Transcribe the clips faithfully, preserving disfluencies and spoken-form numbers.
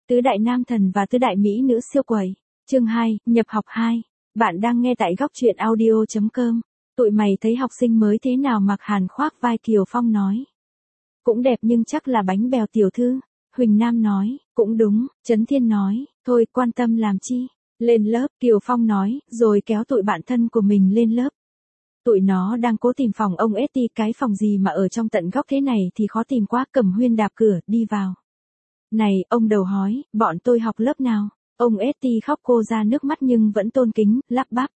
Tứ đại nam thần và tứ đại mỹ nữ siêu quẩy. Chương hai, nhập học hai. Bạn đang nghe tại góc truyện audio chấm com. Tụi mày thấy học sinh mới thế nào? Mặc Hàn khoác vai Kiều Phong nói. Cũng đẹp nhưng chắc là bánh bèo tiểu thư. Huỳnh Nam nói, cũng đúng. Trấn Thiên nói, thôi quan tâm làm chi. Lên lớp, Kiều Phong nói, rồi kéo tụi bạn thân của mình lên lớp. Tụi nó đang cố tìm phòng ông ét tê, cái phòng gì mà ở trong tận góc thế này thì khó tìm quá. Cẩm Huyên đạp cửa, đi vào. Này, ông đầu hói, bọn tôi học lớp nào? Ông ét tê khóc cô ra nước mắt nhưng vẫn tôn kính, lắp bắp.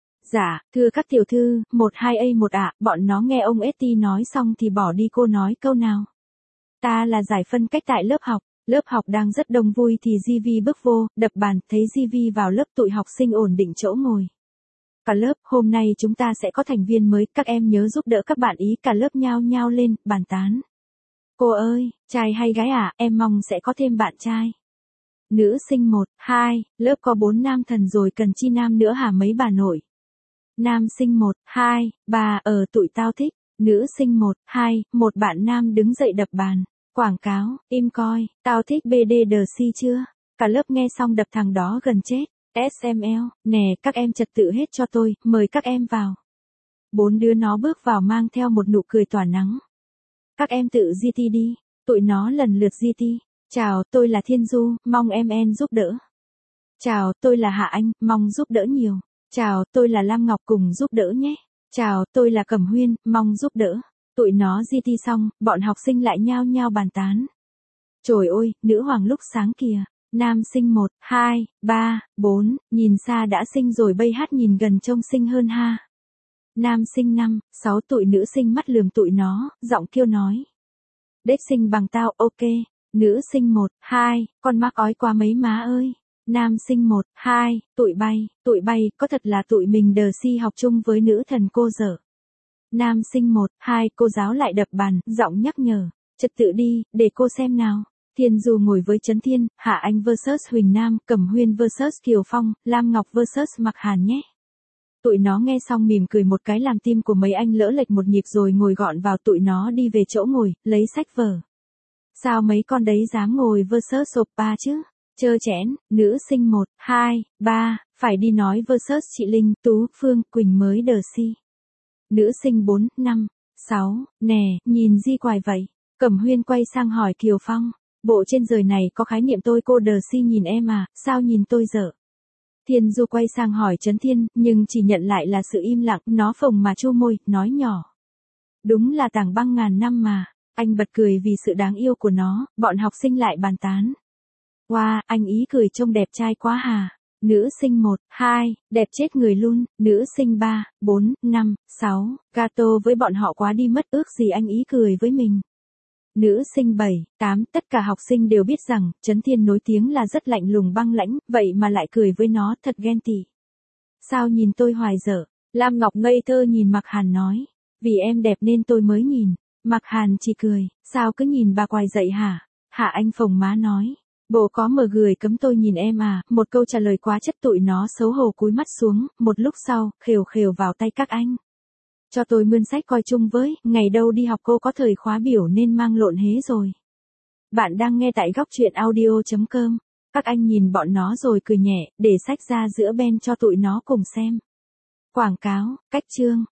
Dạ, thưa các tiểu thư, một hai a một ạ, bọn nó nghe ông ét tê nói xong thì bỏ đi. Cô nói câu nào? Ta là giải phân cách tại lớp học. Lớp học đang rất đông vui thì gi vi bước vô, đập bàn, thấy gi vi vào lớp. Tụi học sinh ổn định chỗ ngồi. Cả lớp, hôm nay chúng ta sẽ có thành viên mới, các em nhớ giúp đỡ các bạn ý. Cả lớp nhao nhao lên, bàn tán. Cô ơi, trai hay gái à, em mong sẽ có thêm bạn trai. Nữ sinh một, hai, lớp có bốn nam thần rồi cần chi nam nữa hả mấy bà nội? Nam sinh một, hai, ba, ờ tụi tao thích. Nữ sinh một, hai, một bạn nam đứng dậy đập bàn. Quảng cáo, im coi, tao thích bê đê đê xê chưa? Cả lớp nghe xong đập thằng đó gần chết. ét em lờ, nè các em trật tự hết cho tôi, mời các em vào. Bốn đứa nó bước vào mang theo một nụ cười tỏa nắng. Các em tự giê tê đi. Tụi nó lần lượt giê tê. Chào, tôi là Thiên Du, mong em en giúp đỡ. Chào, tôi là Hạ Anh, mong giúp đỡ nhiều. Chào, tôi là Lam Ngọc, cùng giúp đỡ nhé. Chào, tôi là Cẩm Huyên, mong giúp đỡ. Tụi nó giê tê xong, bọn học sinh lại nhao nhao bàn tán. Trời ơi, nữ hoàng lúc sáng kìa. Nam sinh một, hai, ba, bốn, nhìn xa đã xinh rồi bây hát nhìn gần trông xinh hơn ha. Nam sinh năm, sáu, tụi nữ sinh mắt lườm tụi nó, giọng kêu nói. Đếch xinh bằng tao, ok. Nữ sinh một, hai, con mắc ói quá mấy má ơi. Nam sinh một, hai, tụi bay, tụi bay, có thật là tụi mình đờ si học chung với nữ thần cô dở. Nam sinh một, hai, cô giáo lại đập bàn, giọng nhắc nhở. Trật tự đi, để cô xem nào. Thiên Du ngồi với Trấn Thiên, Hạ Anh versus Huỳnh Nam, Cẩm Huyên versus Kiều Phong, Lam Ngọc versus Mặc Hàn nhé. Tụi nó nghe xong mỉm cười một cái làm tim của mấy anh lỡ lệch một nhịp rồi ngồi gọn vào. Tụi nó đi về chỗ ngồi, lấy sách vở. Sao mấy con đấy dám ngồi versus oppa chứ? Chơ chẽn, nữ sinh một, hai, ba, phải đi nói versus chị Linh, Tú, Phương, Quỳnh mới đờ si. Nữ sinh bốn, năm, sáu, nè, nhìn gì quài vậy? Cẩm Huyên quay sang hỏi Kiều Phong. Bộ trên rời này có khái niệm tôi cô đờ si nhìn em à, sao nhìn tôi dở? Thiên Du quay sang hỏi Trấn Thiên, nhưng chỉ nhận lại là sự im lặng. Nó phồng mà chu môi, nói nhỏ. Đúng là tảng băng ngàn năm mà. Anh bật cười vì sự đáng yêu của nó, bọn học sinh lại bàn tán. Wow, anh ý cười trông đẹp trai quá hà. Nữ sinh một, hai, đẹp chết người luôn. Nữ sinh ba, bốn, năm, sáu, gato với bọn họ quá đi mất, ước gì anh ý cười với mình. Nữ sinh bảy, tám, tất cả học sinh đều biết rằng, Trấn Thiên nổi tiếng là rất lạnh lùng băng lãnh, vậy mà lại cười với nó, thật ghen tị. Sao nhìn tôi hoài dở? Lam Ngọc ngây thơ nhìn Mặc Hàn nói. Vì em đẹp nên tôi mới nhìn. Mặc Hàn chỉ cười, sao cứ nhìn bà quài dậy hả? Hạ Anh phồng má nói. Bộ có mở gửi cấm tôi nhìn em à? Một câu trả lời quá chất. Tụi nó xấu hổ cúi mắt xuống, một lúc sau, khều khều vào tay các anh. Cho tôi mươn sách coi chung với, ngày đâu đi học cô có thời khóa biểu nên mang lộn hế rồi. Bạn đang nghe tại góc truyện audio chấm com. Các anh nhìn bọn nó rồi cười nhẹ, để sách ra giữa ben cho tụi nó cùng xem. Quảng cáo, cách chương.